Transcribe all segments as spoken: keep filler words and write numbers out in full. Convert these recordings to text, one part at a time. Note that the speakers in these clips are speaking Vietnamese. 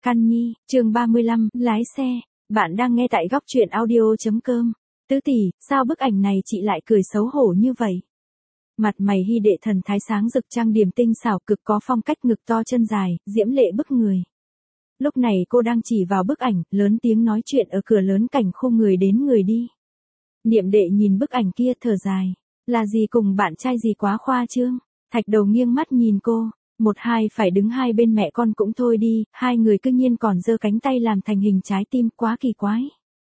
Can Nhi, chương ba mươi lăm, lái xe. Bạn đang nghe tại góc truyện audio.com. Tứ tỷ, sao bức ảnh này chị lại cười xấu hổ như vậy? Mặt mày Hy Đệ thần thái sáng rực, trang điểm tinh xảo, cực có phong cách, ngực to chân dài, diễm lệ bức người. Lúc này cô đang chỉ vào bức ảnh, lớn tiếng nói chuyện ở cửa lớn cảnh khu người đến người đi. Niệm Đệ nhìn bức ảnh kia thở dài. Là gì cùng bạn trai gì quá khoa trương? Thạch Đầu nghiêng mắt nhìn cô. Một hai phải đứng hai bên mẹ con cũng thôi đi, hai người cư nhiên còn giơ cánh tay làm thành hình trái tim, quá kỳ quái.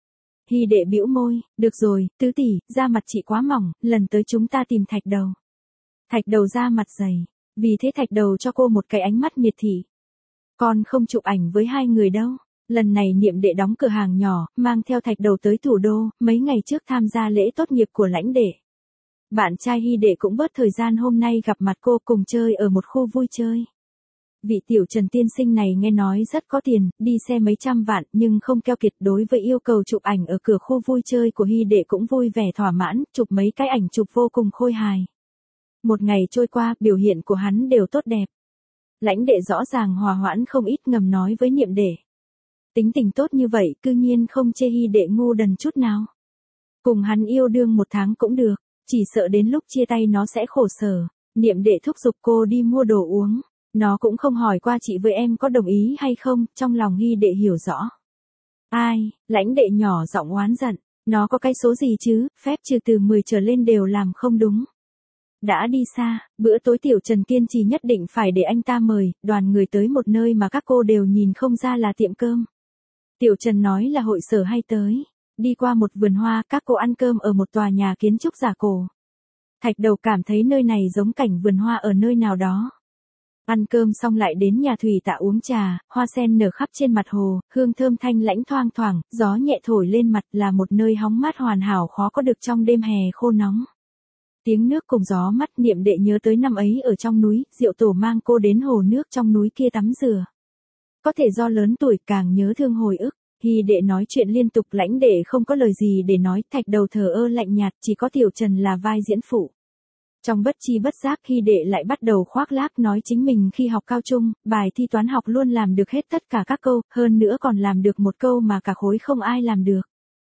Hy Đệ bĩu môi, được rồi, tứ tỷ, da mặt chị quá mỏng, lần tới chúng ta tìm Thạch Đầu. Thạch Đầu da mặt dày, vì thế Thạch Đầu cho cô một cái ánh mắt miệt thị. Con không chụp ảnh với hai người đâu. Lần này Niệm Đệ đóng cửa hàng nhỏ, mang theo Thạch Đầu tới thủ đô, mấy ngày trước tham gia lễ tốt nghiệp của lãnh đệ. Bạn trai Hy Đệ cũng bớt thời gian hôm nay gặp mặt cô, cùng chơi ở một khu vui chơi. Vị tiểu Trần tiên sinh này nghe nói rất có tiền, đi xe mấy trăm vạn, nhưng không keo kiệt. Đối với yêu cầu chụp ảnh ở cửa khu vui chơi của Hy Đệ cũng vui vẻ thỏa mãn, chụp mấy cái ảnh chụp vô cùng khôi hài. Một ngày trôi qua, biểu hiện của hắn đều tốt đẹp. Lãnh đệ rõ ràng hòa hoãn không ít, ngầm nói với Niệm Đệ. Tính tình tốt như vậy, cư nhiên không chê Hy Đệ ngu đần chút nào. Cùng hắn yêu đương một tháng cũng được. Chỉ sợ đến lúc chia tay nó sẽ khổ sở. Niệm Đệ thúc giục cô đi mua đồ uống. Nó cũng không hỏi qua chị với em có đồng ý hay không, trong lòng Hy Đệ hiểu rõ. Ai, lãnh đệ nhỏ giọng oán giận. Nó có cái số gì chứ, phép trừ từ mười trở lên đều làm không đúng. Đã đi xa, bữa tối tiểu Trần kiên trì nhất định phải để anh ta mời, đoàn người tới một nơi mà các cô đều nhìn không ra là tiệm cơm. Tiểu Trần nói là hội sở hay tới. Đi qua một vườn hoa, các cô ăn cơm ở một tòa nhà kiến trúc giả cổ. Thạch Đầu cảm thấy nơi này giống cảnh vườn hoa ở nơi nào đó. Ăn cơm xong lại đến nhà thủy tạ uống trà, hoa sen nở khắp trên mặt hồ, hương thơm thanh lãnh thoang thoảng, gió nhẹ thổi lên mặt, là một nơi hóng mát hoàn hảo khó có được trong đêm hè khô nóng. Tiếng nước cùng gió mắt, Niệm Đệ nhớ tới năm ấy ở trong núi, Diệu Tổ mang cô đến hồ nước trong núi kia tắm rửa. Có thể do lớn tuổi càng nhớ thương hồi ức. Hy Đệ nói chuyện liên tục, lãnh đệ không có lời gì để nói, Thạch Đầu thờ ơ lạnh nhạt, chỉ có tiểu Trần là vai diễn phụ. Trong bất chi bất giác, Hy Đệ lại bắt đầu khoác lác nói chính mình khi học cao trung, bài thi toán học luôn làm được hết tất cả các câu, hơn nữa còn làm được một câu mà cả khối không ai làm được.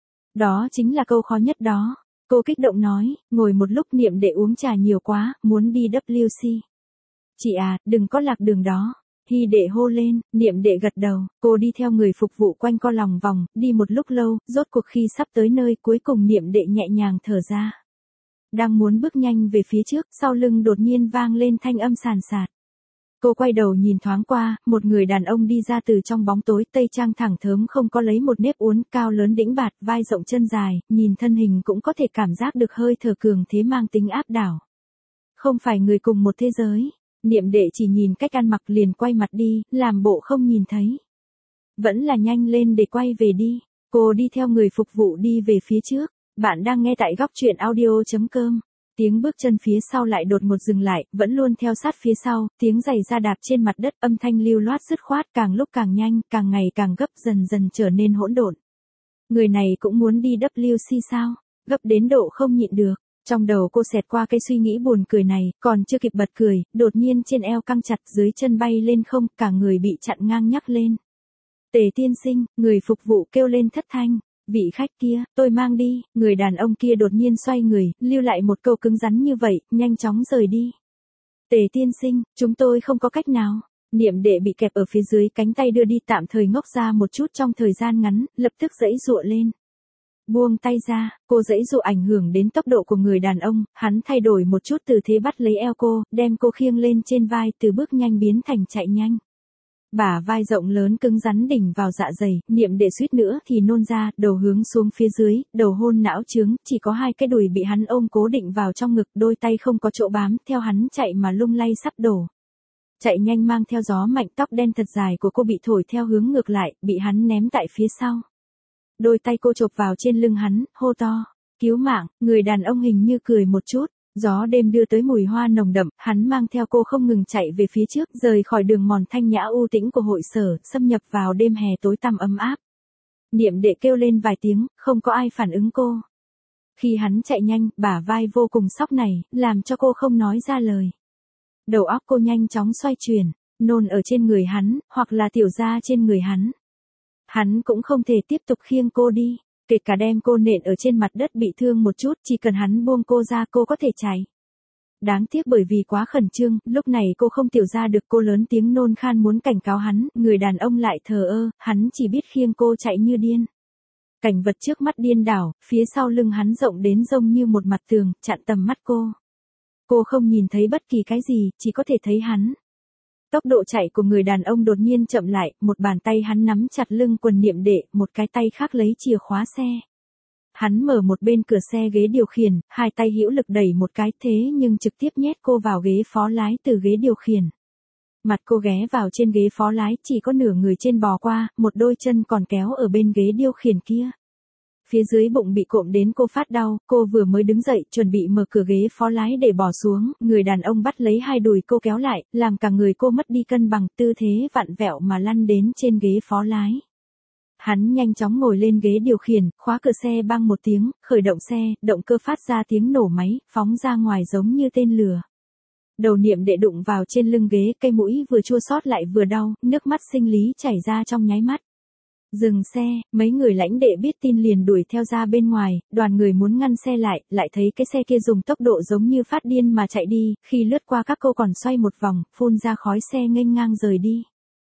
Đó chính là câu khó nhất đó. Cô kích động nói, ngồi một lúc Niệm Đệ uống trà nhiều quá, muốn đi W C. Chị à, đừng có lạc đường đó. Hy Đệ hô lên, Niệm Đệ gật đầu, cô đi theo người phục vụ quanh co lòng vòng, đi một lúc lâu, rốt cuộc khi sắp tới nơi, cuối cùng Niệm Đệ nhẹ nhàng thở ra. Đang muốn bước nhanh về phía trước, sau lưng đột nhiên vang lên thanh âm sàn sạt. Cô quay đầu nhìn thoáng qua, một người đàn ông đi ra từ trong bóng tối, tây trang thẳng thớm không có lấy một nếp uốn, cao lớn đĩnh bạt, vai rộng chân dài, nhìn thân hình cũng có thể cảm giác được hơi thở cường thế mang tính áp đảo. Không phải người cùng một thế giới. Niệm Đệ chỉ nhìn cách ăn mặc liền quay mặt đi, làm bộ không nhìn thấy. Vẫn là nhanh lên để quay về đi. Cô đi theo người phục vụ đi về phía trước. Bạn đang nghe tại góc truyện audio.com. Tiếng bước chân phía sau lại đột ngột dừng lại, vẫn luôn theo sát phía sau, tiếng giày da đạp trên mặt đất, âm thanh lưu loát dứt khoát, càng lúc càng nhanh, càng ngày càng gấp, dần dần trở nên hỗn độn. Người này cũng muốn đi W C sao? Gấp đến độ không nhịn được. Trong đầu cô xẹt qua cái suy nghĩ buồn cười này, còn chưa kịp bật cười, đột nhiên trên eo căng chặt, dưới chân bay lên không, cả người bị chặn ngang nhắc lên. Tề tiên sinh, người phục vụ kêu lên thất thanh. Vị khách kia, tôi mang đi. Người đàn ông kia đột nhiên xoay người, lưu lại một câu cứng rắn như vậy, nhanh chóng rời đi. Tề tiên sinh, chúng tôi không có cách nào. Niệm Đệ bị kẹp ở phía dưới, cánh tay đưa đi, tạm thời ngốc ra một chút trong thời gian ngắn, lập tức giãy giụa lên. Buông tay ra, cô giãy dụ ảnh hưởng đến tốc độ của người đàn ông, hắn thay đổi một chút tư thế bắt lấy eo cô, đem cô khiêng lên trên vai, từ bước nhanh biến thành chạy nhanh. Bả vai rộng lớn cứng rắn đỉnh vào dạ dày, Niệm Đệ suýt nữa thì nôn ra, đầu hướng xuống phía dưới, đầu hôn não trướng, chỉ có hai cái đùi bị hắn ôm cố định vào trong ngực, đôi tay không có chỗ bám, theo hắn chạy mà lung lay sắp đổ. Chạy nhanh mang theo gió mạnh, tóc đen thật dài của cô bị thổi theo hướng ngược lại, bị hắn ném tại phía sau. Đôi tay cô chộp vào trên lưng hắn, hô to, cứu mạng. Người đàn ông hình như cười một chút. Gió đêm đưa tới mùi hoa nồng đậm, hắn mang theo cô không ngừng chạy về phía trước, rời khỏi đường mòn thanh nhã u tĩnh của hội sở, xâm nhập vào đêm hè tối tăm ấm áp. Niệm Đệ kêu lên vài tiếng, không có ai phản ứng cô. Khi hắn chạy nhanh, bả vai vô cùng sóc này, làm cho cô không nói ra lời. Đầu óc cô nhanh chóng xoay chuyển. nôn ở trên người hắn, hoặc là tiểu ra trên người hắn. Hắn cũng không thể tiếp tục khiêng cô đi, kể cả đem cô nện ở trên mặt đất bị thương một chút, chỉ cần hắn buông cô ra cô có thể chạy. Đáng tiếc bởi vì quá khẩn trương, lúc này cô không tiểu ra được, cô lớn tiếng nôn khan muốn cảnh cáo hắn, người đàn ông lại thờ ơ, hắn chỉ biết khiêng cô chạy như điên. Cảnh vật trước mắt điên đảo, phía sau lưng hắn rộng đến rông như một mặt tường, chặn tầm mắt cô. Cô không nhìn thấy bất kỳ cái gì, chỉ có thể thấy hắn. Tốc độ chạy của người đàn ông đột nhiên chậm lại, một bàn tay hắn nắm chặt lưng quần Niệm Đệ, một cái tay khác lấy chìa khóa xe. Hắn mở một bên cửa xe ghế điều khiển, hai tay hữu lực đẩy một cái, thế nhưng trực tiếp nhét cô vào ghế phó lái từ ghế điều khiển. Mặt cô ghé vào trên ghế phó lái, chỉ có nửa người trên bò qua, một đôi chân còn kéo ở bên ghế điều khiển kia. Phía dưới bụng bị cộm đến cô phát đau, cô vừa mới đứng dậy, chuẩn bị mở cửa ghế phó lái để bỏ xuống, người đàn ông bắt lấy hai đùi cô kéo lại, làm cả người cô mất đi cân bằng, tư thế vặn vẹo mà lăn đến trên ghế phó lái. Hắn nhanh chóng ngồi lên ghế điều khiển, khóa cửa xe bang một tiếng, khởi động xe, động cơ phát ra tiếng nổ máy, phóng ra ngoài giống như tên lửa. Đầu Niệm Đệ đụng vào trên lưng ghế, cây mũi vừa chua xót lại vừa đau, nước mắt sinh lý chảy ra trong nháy mắt. Dừng xe, mấy người lãnh đệ biết tin liền đuổi theo ra bên ngoài, đoàn người muốn ngăn xe lại, lại thấy cái xe kia dùng tốc độ giống như phát điên mà chạy đi, khi lướt qua các cô còn xoay một vòng, phun ra khói xe nghênh ngang rời đi.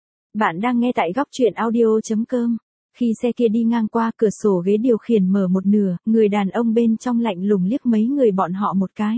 Bạn đang nghe tại góc truyện audio chấm com. Khi xe kia đi ngang qua, cửa sổ ghế điều khiển mở một nửa, người đàn ông bên trong lạnh lùng liếc mấy người bọn họ một cái.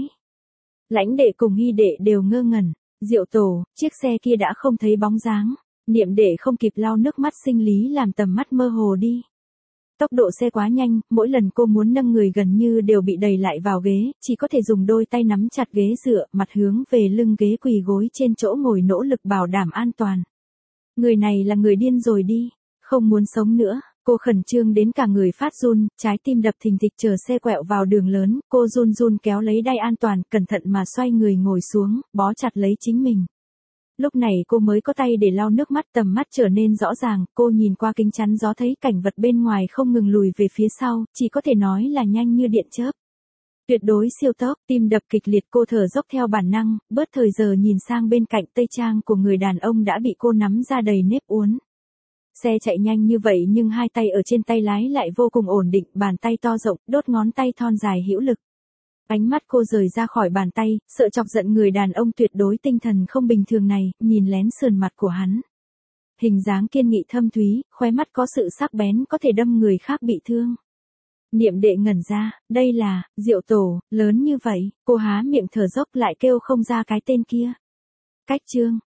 Lãnh đệ cùng Hy đệ đều ngơ ngẩn. Diệu Tổ, chiếc xe kia đã không thấy bóng dáng. Niệm Đệ không kịp lau nước mắt sinh lý làm tầm mắt mơ hồ đi. Tốc độ xe quá nhanh, mỗi lần cô muốn nâng người gần như đều bị đẩy lại vào ghế, chỉ có thể dùng đôi tay nắm chặt ghế dựa, mặt hướng về lưng ghế, quỳ gối trên chỗ ngồi nỗ lực bảo đảm an toàn. Người này là người điên rồi đi, không muốn sống nữa. Cô khẩn trương đến cả người phát run, trái tim đập thình thịch. Chờ xe quẹo vào đường lớn, cô run run kéo lấy đai an toàn, cẩn thận mà xoay người ngồi xuống, bó chặt lấy chính mình. Lúc này cô mới có tay để lau nước mắt, tầm mắt trở nên rõ ràng, cô nhìn qua kính chắn gió thấy cảnh vật bên ngoài không ngừng lùi về phía sau, chỉ có thể nói là nhanh như điện chớp. Tuyệt đối siêu tốc, tim đập kịch liệt, cô thở dốc theo bản năng, bớt thời giờ nhìn sang bên cạnh, tây trang của người đàn ông đã bị cô nắm ra đầy nếp uốn. Xe chạy nhanh như vậy nhưng hai tay ở trên tay lái lại vô cùng ổn định, bàn tay to rộng, đốt ngón tay thon dài hữu lực. Ánh mắt cô rời ra khỏi bàn tay, sợ chọc giận người đàn ông tuyệt đối tinh thần không bình thường này, nhìn lén sườn mặt của hắn. Hình dáng kiên nghị thâm thúy, khóe mắt có sự sắc bén có thể đâm người khác bị thương. Niệm Đệ ngẩn ra, đây là, Diệu Tổ, lớn như vậy, cô há miệng thở dốc lại kêu không ra cái tên kia. Cách chương.